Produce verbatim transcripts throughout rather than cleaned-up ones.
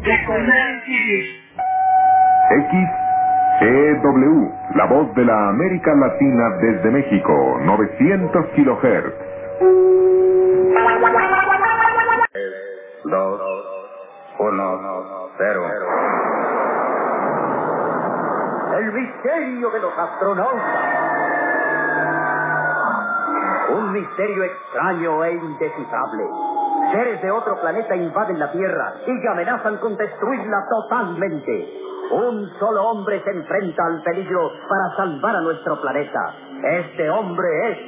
X E W, la voz de la América Latina desde México, novecientos kilohertz. Dos, uno, cero. El misterio de los astronautas. Un misterio extraño e indescifrable. Seres de otro planeta invaden la Tierra y amenazan con destruirla totalmente. Un solo hombre se enfrenta al peligro para salvar a nuestro planeta. Este hombre es...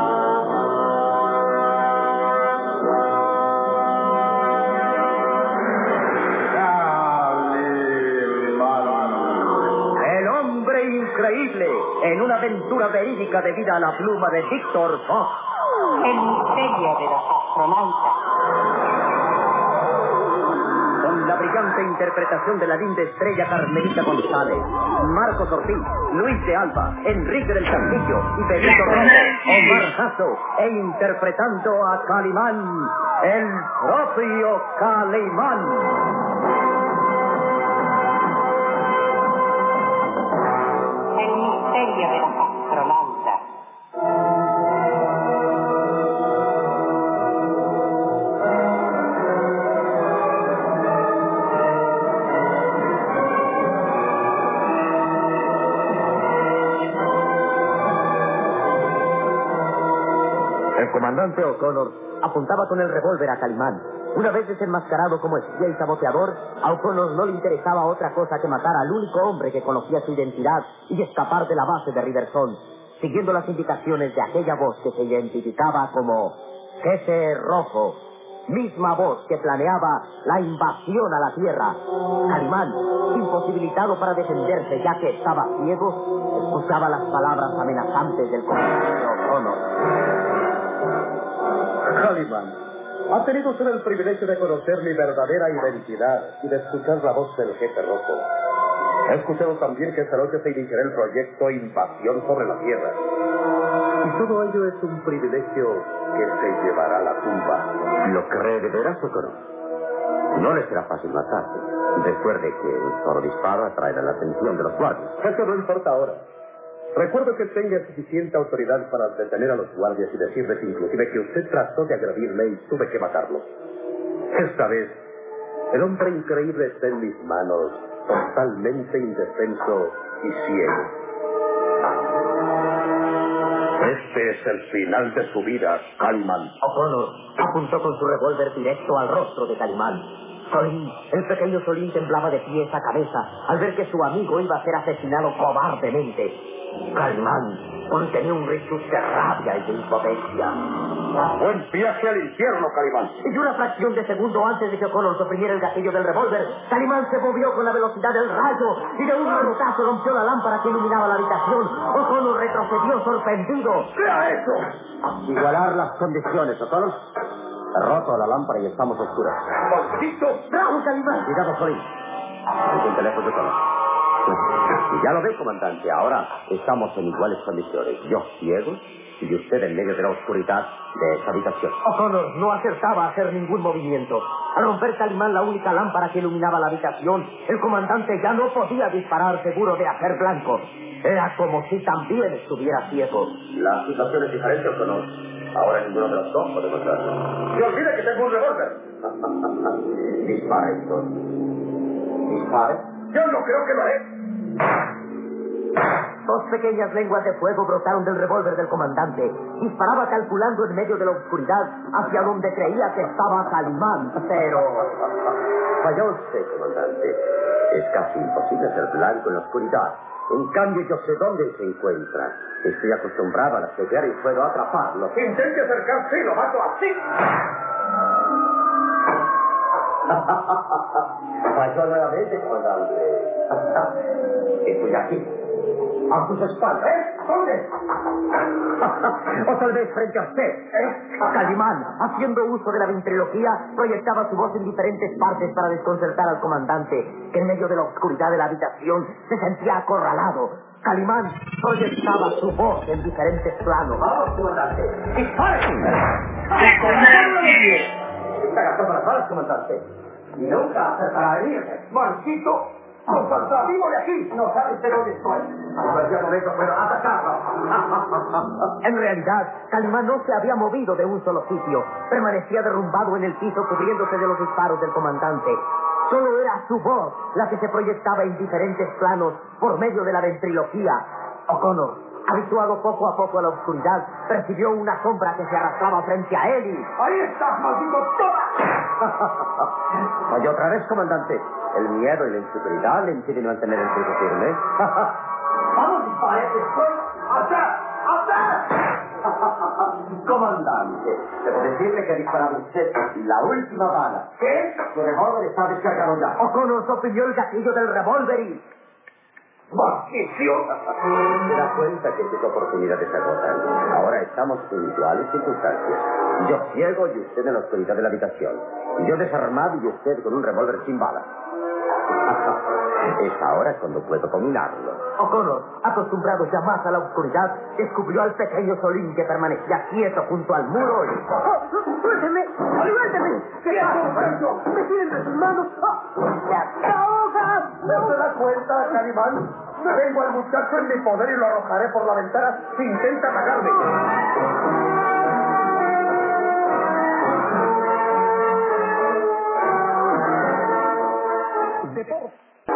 el hombre increíble, en una aventura verídica debida a la pluma de Víctor Fox. El misterio de los astronautas. Con la brillante interpretación de la linda estrella Carmelita González, Marcos Ortiz, Luis de Alba, Enrique del Castillo y Pedrito Rojo, Omar Jasso, e interpretando a Calimán, el propio Calimán. El misterio de los astronautas. El comandante O'Connor apuntaba con el revólver a Calimán. Una vez desenmascarado como espía y saboteador, a O'Connor no le interesaba otra cosa que matar al único hombre que conocía su identidad y escapar de la base de Riversong, siguiendo las indicaciones de aquella voz que se identificaba como Jefe Rojo, misma voz que planeaba la invasión a la Tierra. Calimán, imposibilitado para defenderse ya que estaba ciego, escuchaba las palabras amenazantes del comandante O'Connor. Calimán, ha tenido usted el privilegio de conocer mi verdadera identidad y de escuchar la voz del jefe rojo. He escuchado también que esta noche se iniciará el proyecto Invasión sobre la Tierra. Y todo ello es un privilegio que se llevará a la tumba. ¿Lo cree de veras, O'Connor? No le será fácil matarse. Recuerde que un solo disparo atraerá la atención de los guardias. Eso no importa ahora. Recuerdo que tenga suficiente autoridad para detener a los guardias y decirles inclusive que usted trató de agredirme y tuve que matarlo. Esta vez, el hombre increíble está en mis manos, totalmente indefenso y ciego. Este es el final de su vida, Calimán. O'Connor apuntó con su revólver directo al rostro de Calimán. Solín, el pequeño Solín temblaba de pies a cabeza al ver que su amigo iba a ser asesinado cobardemente. Calimán contenía un rictus de rabia y de impotencia. Buen viaje al infierno, Calimán. Y una fracción de segundo antes de que O'Connor suprimiera el gatillo del revólver, Calimán se movió con la velocidad del rayo y de un manotazo rompió la lámpara que iluminaba la habitación. O'Connor retrocedió sorprendido. ¿Qué ha hecho? Igualar las condiciones, O'Connor. He roto la lámpara y estamos oscuras. ¡Maldito! ¡Bravo, Calimán! Cuidado, Solín. Es un teléfono de O'Connor. Ya lo ve, comandante. Ahora estamos en iguales condiciones. Yo ciego y usted en medio de la oscuridad de esa habitación. O'Connor no acertaba a hacer ningún movimiento. Al romper Calimán la única lámpara que iluminaba la habitación, el comandante ya no podía disparar seguro de hacer blanco. Era como si también estuviera ciego. La situación es diferente, O'Connor. Ahora ninguno de los dos podemos hacerlo. ¡Se olvida que tengo un revólver! Dispare, Héctor. Dispare. Yo no creo que lo haré. Dos pequeñas lenguas de fuego brotaron del revólver del comandante. Disparaba calculando en medio de la oscuridad hacia donde creía que estaba Calimán, pero... Falló usted, comandante. Es casi imposible ser blanco en la oscuridad. En cambio, yo sé dónde se encuentra. Estoy acostumbrado a despegar y puedo atraparlo. Intente acercarse y lo mato así. Falló nuevamente, comandante. Estoy aquí. A sus espaldas. ¿Eh? ¿Dónde? O tal vez frente a usted. ¿Eh? Calimán, haciendo uso de la ventriloquía, proyectaba su voz en diferentes partes para desconcertar al comandante, que en medio de la oscuridad de la habitación se sentía acorralado. Calimán proyectaba su voz en diferentes planos. Vamos, comandante. ¡Dispare! ¡Comandante! Está gastando las balas, comandante. Nunca aceptará venirme. ¡Maldito! ¡Nos saldrá vivo de aquí! No sabes de dónde estoy. Pues ya con eso puedo atacarlo. En realidad, Calimán no se había movido de un solo sitio. Permanecía derrumbado en el piso, cubriéndose de los disparos del comandante. Solo era su voz la que se proyectaba en diferentes planos por medio de la ventriloquía. O'Connor, habituado poco a poco a la oscuridad, percibió una sombra que se arrastraba frente a él y... ¡Ahí estás, maldito! Oye, otra vez, comandante. El miedo y la inseguridad le impiden mantener el pulso firme. ¡Vamos, dispare! ¡Después! ¡Atrás! ¡Atrás! Comandante, debo decirle que ha disparado usted la última bala. ¿Qué? Su revólver está descargado ya. O'Connor soprimió el gatillo del revólver y... ¡Maldición! Se da cuenta que sus oportunidades se agotan. Ahora estamos en iguales circunstancias. Yo ciego y usted en la oscuridad de la habitación. Yo desarmado y usted con un revólver sin balas. Es ahora cuando puedo combinarlo. O'Connor, acostumbrado ya más a la oscuridad, descubrió al pequeño Solín que permanecía quieto junto al muro y... ¡Suélteme! ¡Suélteme! ¿Qué haces? ¡Me tienen de sus manos! ¡Se ahoga! ¿No se da cuenta, Calimán? Tengo al muchacho en mi poder y lo arrojaré por la ventana si intenta atacarme. Deporte.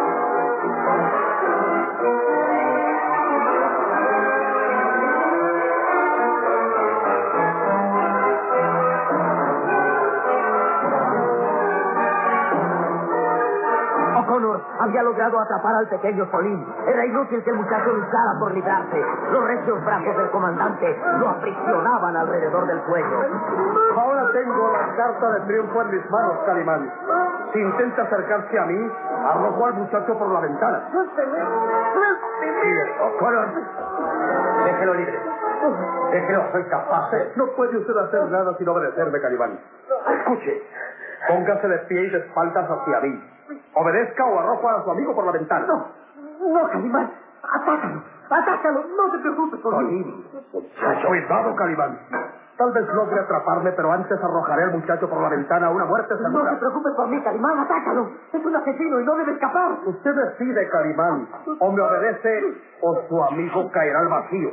O'Connor había logrado atrapar al pequeño Solín. Era inútil que el muchacho luchara por librarse. Los recios brazos del comandante lo aprisionaban alrededor del cuello. Ahora tengo la carta de triunfo en mis manos, Calimán. Si intenta acercarse a mí, arrojó al muchacho por la ventana. ¡Suélteme! ¡Suélteme! O'Connor, déjelo libre. Déjelo, soy capaz. No puede usted hacer nada sin obedecerme, Calimán. Escuche, póngase de pie y de espaldas hacia mí. Obedezca o arrojo a su amigo por la ventana. No, no, Calimán. Atácalo, atácalo. No te preocupes por mí. Muchacho, cuidado, Calimán. Tal vez logre atraparme, pero antes arrojaré al muchacho por la ventana a una muerte segura. No te preocupes por mí, Calimán. Atácalo. Es un asesino y no debe escapar. Usted decide, Calimán. O me obedece o su amigo caerá al vacío.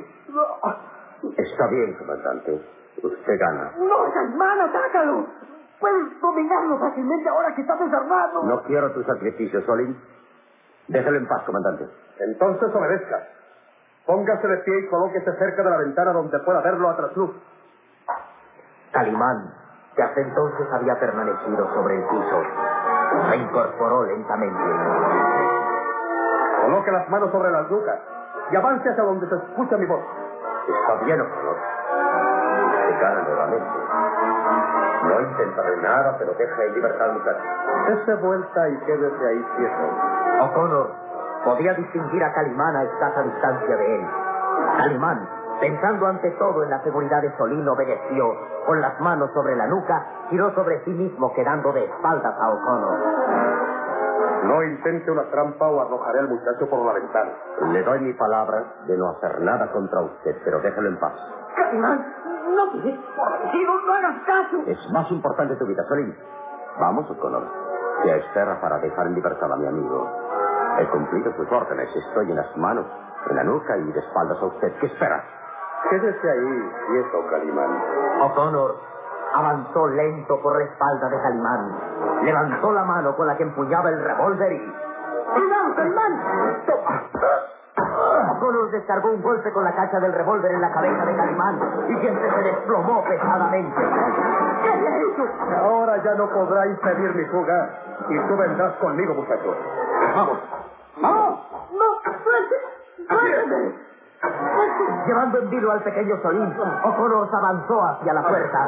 Está bien, comandante. Usted gana. No, Calimán, atácalo. Puedes dominarlo fácilmente ahora que está desarmado. No quiero tu sacrificio, Solín. Déjalo en paz, comandante. Entonces obedezca. Póngase de pie y colóquese cerca de la ventana donde pueda verlo a trasluz. Calimán, que hasta entonces había permanecido sobre el piso, se incorporó lentamente. Coloque las manos sobre las nucas y avance hacia donde se escucha mi voz. Está bien, O'Connor. Se gana nuevamente. No intentaré nada, pero deja en libertad al muchacho. Dese vuelta y quédese ahí quieto. O'Connor podía distinguir a Calimán a escasa distancia de él. Calimán, pensando ante todo en la seguridad de Solín, obedeció. Con las manos sobre la nuca, giró sobre sí mismo, quedando de espaldas a O'Connor. No intente una trampa o arrojaré al muchacho por la ventana. Le doy mi palabra de no hacer nada contra usted, pero déjelo en paz. Calimán, no te des por vencido, no hagas caso. Es más importante tu vida, Solín. Vamos, O'Connor. ¿Qué espera para dejar en libertad a mi amigo? He cumplido sus órdenes. Estoy en las manos, en la nuca y de espaldas a usted. ¿Qué espera? Quédese ahí, quieto, Calimán. O'Connor avanzó lento por la espalda de Calimán. Levantó la mano con la que empuñaba el revólver y... ¡Cuidado, Calimán! O'Connor descargó un golpe con la cacha del revólver en la cabeza de Calimán y siempre se desplomó pesadamente. ¿Qué ha hecho? Ahora ya no podrá impedir mi fuga y tú vendrás conmigo, muchacho. Vamos. ¡Vamos! ¡No! ¡Suelte! ¡Suélteme! Llevando en vilo al pequeño Solín, O'Connor avanzó hacia la puerta.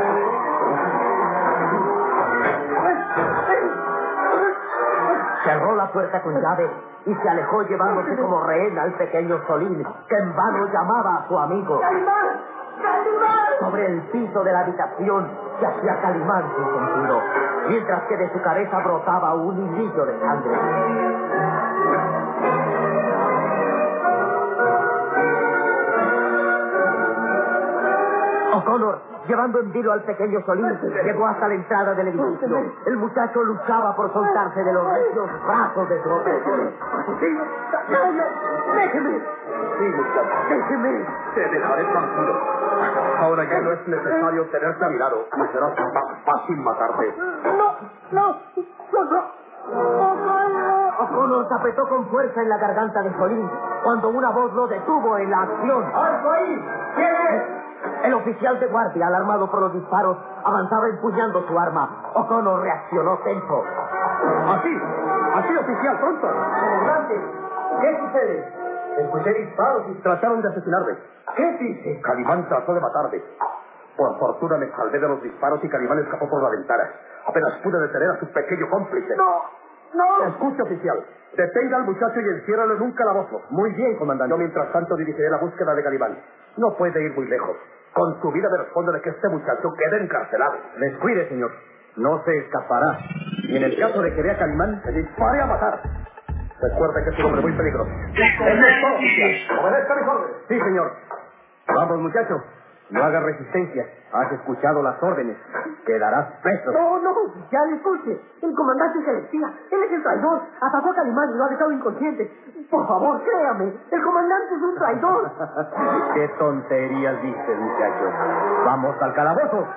Cerró la puerta con llave y se alejó llevándose como rehén al pequeño Solín, que en vano llamaba a su amigo. ¡Calimán! ¡Calimán! Sobre el piso de la habitación se hacía Calimán sin sentido, mientras que de su cabeza brotaba un hilillo de sangre. O'Connor, llevando en vilo al pequeño Solís, llegó hasta la entrada del edificio. El muchacho luchaba por soltarse de los recios brazos de su opresor. ¡Déjeme! Sí, muchacho. ¡Déjeme! Te dejaré tranquilo. Ahora ya no es necesario tenerte a mi lado. Y será más fácil matarte. ¡No! ¡No! ¡No! ¡No! O'Connor se apretó con fuerza en la garganta de Solís cuando una voz lo detuvo en la acción. ¡Alto ahí! ¿Quién es? El oficial de guardia, alarmado por los disparos, avanzaba empuñando su arma. O'Connor reaccionó tenso. ¡Así! ¡Así, oficial! ¡Pronto! Comandante, ¿qué sucede? Escuché disparos y trataron de asesinarme. ¿Qué dice? Calimán trató de matarme. Por fortuna me salvé de los disparos y Calimán escapó por la ventana. Apenas pude detener a su pequeño cómplice. ¡No! ¡No! Escuche, oficial. Detenga al muchacho y enciérralo en un calabozo. Muy bien, comandante. Yo, mientras tanto, dirigiré la búsqueda de Calimán. No puede ir muy lejos. Con su vida me respondo de que este muchacho quede encarcelado. Descuide, señor. No se escapará. Y en el caso de que vea a Calimán, se dispare a matar. Recuerde que es un hombre muy peligroso. ¡Eso es todo, oficial! ¡Obedezca mis órdenes! Sí, señor. Vamos, muchacho. No hagas resistencia. Has escuchado las órdenes. Quedarás preso. No, no, ya le escuche. El comandante es el espía. Él es el traidor. Atacó a Calimán y lo ha dejado inconsciente. Por favor, créame. El comandante es un traidor. Qué tonterías dices, muchacho. Vamos al calabozo.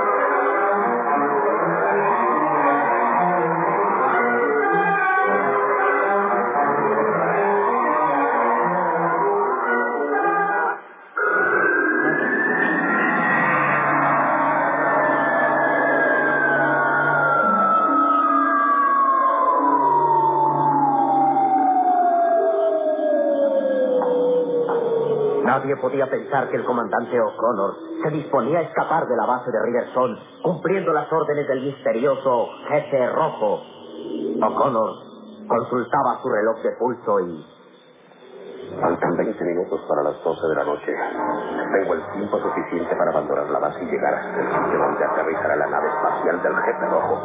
Nadie podía pensar que el comandante O'Connor se disponía a escapar de la base de Riverson, cumpliendo las órdenes del misterioso jefe rojo. O'Connor consultaba su reloj de pulso y... Faltan veinte minutos para las doce de la noche. Tengo el tiempo suficiente para abandonar la base y llegar hasta el sitio donde aterrizará la nave espacial del jefe rojo.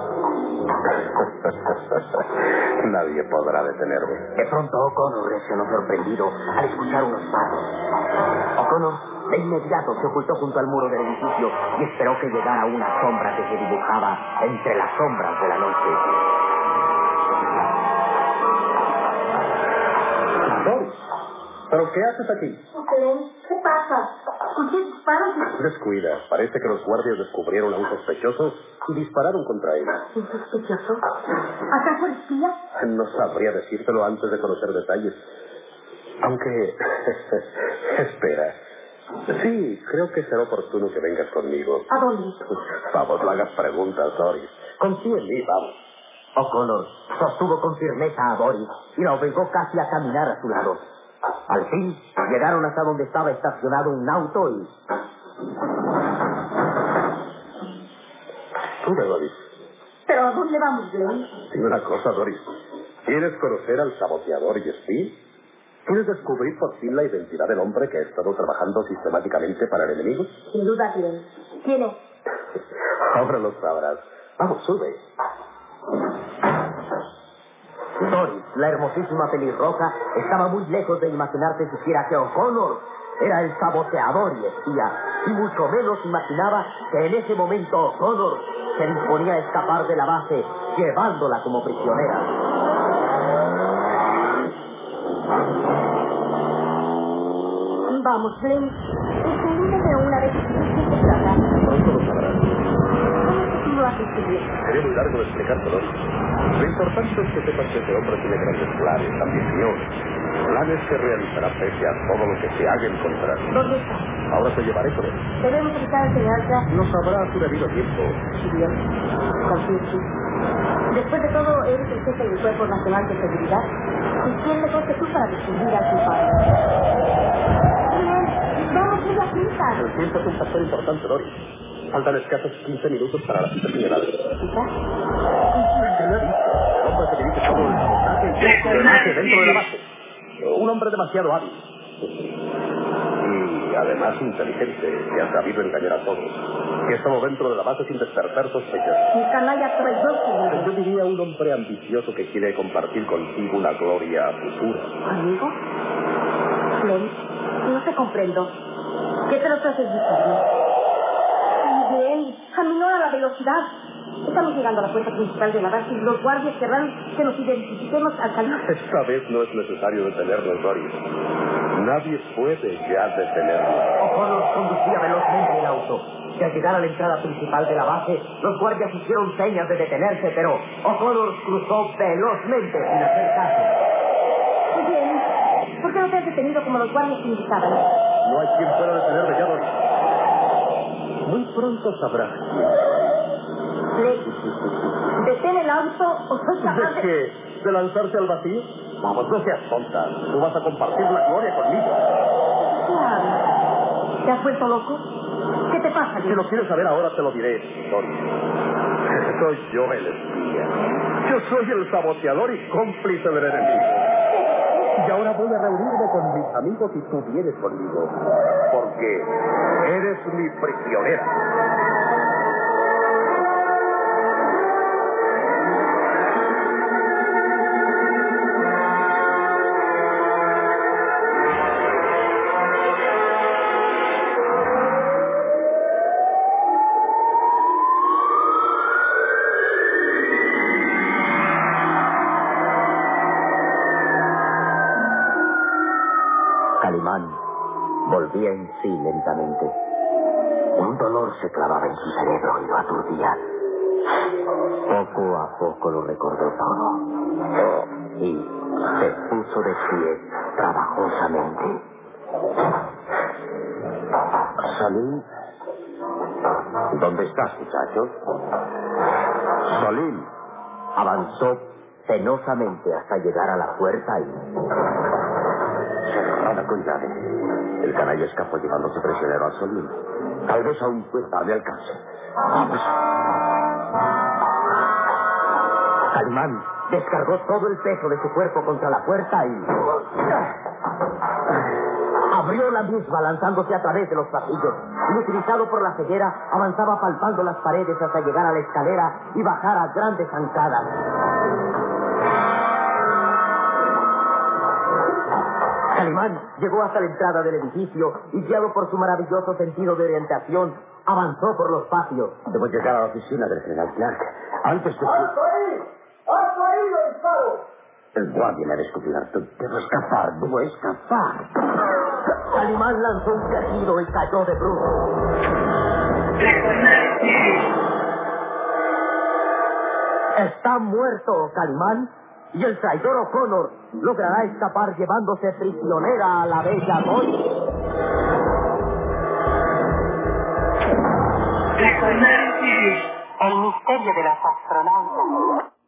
Nadie podrá detenerme. De pronto O'Connor reaccionó sorprendido al escuchar unos pasos. O'Connor de inmediato se ocultó junto al muro del edificio y esperó que llegara una sombra que se dibujaba entre las sombras de la noche. Doris, ¿pero qué haces aquí? ¿Qué pasa? Escuché disparos y... Descuida. Parece que los guardias descubrieron a un sospechoso y dispararon contra él. ¿Un sospechoso? ¿Acaso el espía? No sabría decírtelo antes de conocer detalles. Aunque... Espera. Sí, creo que será oportuno que vengas conmigo. ¿A dónde? Vamos, no hagas preguntas, Doris. Confía en mí, vamos. O'Connor sostuvo con firmeza a Doris y la obligó casi a caminar a su lado. Al fin, llegaron hasta donde estaba estacionado un auto y... Sube, Doris. ¿Pero a dónde vamos, Glenn? Dime una cosa, Doris. ¿Quieres conocer al saboteador y espía? ¿Quieres descubrir por fin la identidad del hombre que ha estado trabajando sistemáticamente para el enemigo? Sin duda, Glenn. ¿Quién es? Ahora lo sabrás. Vamos, sube. Doris, la hermosísima pelirroja, estaba muy lejos de imaginarse siquiera que O'Connor era el saboteador y espía, y mucho menos imaginaba que en ese momento O'Connor se disponía a escapar de la base, llevándola como prisionera. Vamos, Glenn. Explícame una vez qué se trata. Pronto lo sabrás. ¿Cómo es que tú lo haces bien? Sería muy largo de explicártelo. Lo importante es que sepas que este hombre tiene grandes planes, ambiciones. Planes que realizará pese a todo lo que se haga encontrar. ¿Dónde está? Ahora te llevaré con él. Debemos evitar enseñanza. Lo sabrá a su debido tiempo. Bien. Confío en ti. Después de todo, eres el jefe del Cuerpo Nacional de Seguridad. ¿Y quién mejor que tú para descubrir al culpable? Bien. Vamos muy a prisa. El tiempo es un factor importante, Doris. Faltan escasos quince minutos para la cita señalada. ¿Cita? ¿Qué me ha dicho? El hombre que dirige todo el sabotaje y el espionaje dentro de la base. Un hombre demasiado hábil. Y además inteligente, que ha sabido engañar a todos. Que ha estado dentro de la base sin despertar sospechas. Un canalla traidor, señor. Yo diría un hombre ambicioso que quiere compartir contigo una gloria futura. ¿Amigo? Glenn, no te comprendo. ¿Qué tratas de decirme? bien. Caminó a la velocidad. Estamos llegando a la puerta principal de la base y los guardias querrán que nos identifiquemos al Calimán. Esta vez no es necesario detenernos, Doris. Nadie puede ya detenernos. O'Connor conducía velozmente el auto. Y al llegar a la entrada principal de la base, los guardias hicieron señas de detenerse, pero O'Connor cruzó velozmente sin hacer caso. Muy bien. ¿Por qué no te has detenido como los guardias indicaban? No hay quien pueda detenerme ya, Doris. Muy pronto sabrás. ¿Detén el auto o soy capaz ¿De de...? qué? ¿De lanzarse al vacío? Vamos, no seas tonta. Tú vas a compartir la gloria conmigo. Claro. ¿Te has vuelto loco? ¿Qué te pasa, Si lo quieres saber ahora, te lo diré, Doris. Soy yo el espía. Yo soy el saboteador y cómplice del enemigo. Y ahora voy a reunirme con mis amigos y tú vienes conmigo. Porque eres mi prisionera. Calimán volvía en sí lentamente. Un dolor se clavaba en su cerebro y lo aturdía. Poco a poco lo recordó todo. Y se puso de pie trabajosamente. Salim. ¿Dónde estás, muchacho? Salim. Avanzó penosamente hasta llegar a la puerta y... Cerrada con llave. El canalla escapó llevándose prisionero a Salim. Tal vez aún pueda darle alcance. ¡Vamos! Calimán descargó todo el peso de su cuerpo contra la puerta y... abrió la misma lanzándose a través de los pasillos. Inutilizado por la ceguera, avanzaba palpando las paredes hasta llegar a la escalera y bajar a grandes zancadas. Calimán llegó hasta la entrada del edificio y, guiado por su maravilloso sentido de orientación, avanzó por los patios. Debo llegar a la oficina del general Clark antes de... ¡Alto ahí! ¡Alto ahí, lo disparo! El guardia me ha descubierto. Debo escapar, debo escapar. Calimán lanzó un quejido y cayó de brujo. Está muerto, Calimán. Y el traidor O'Connor logrará escapar llevándose prisionera a la bella Doris. El misterio de las astronautas.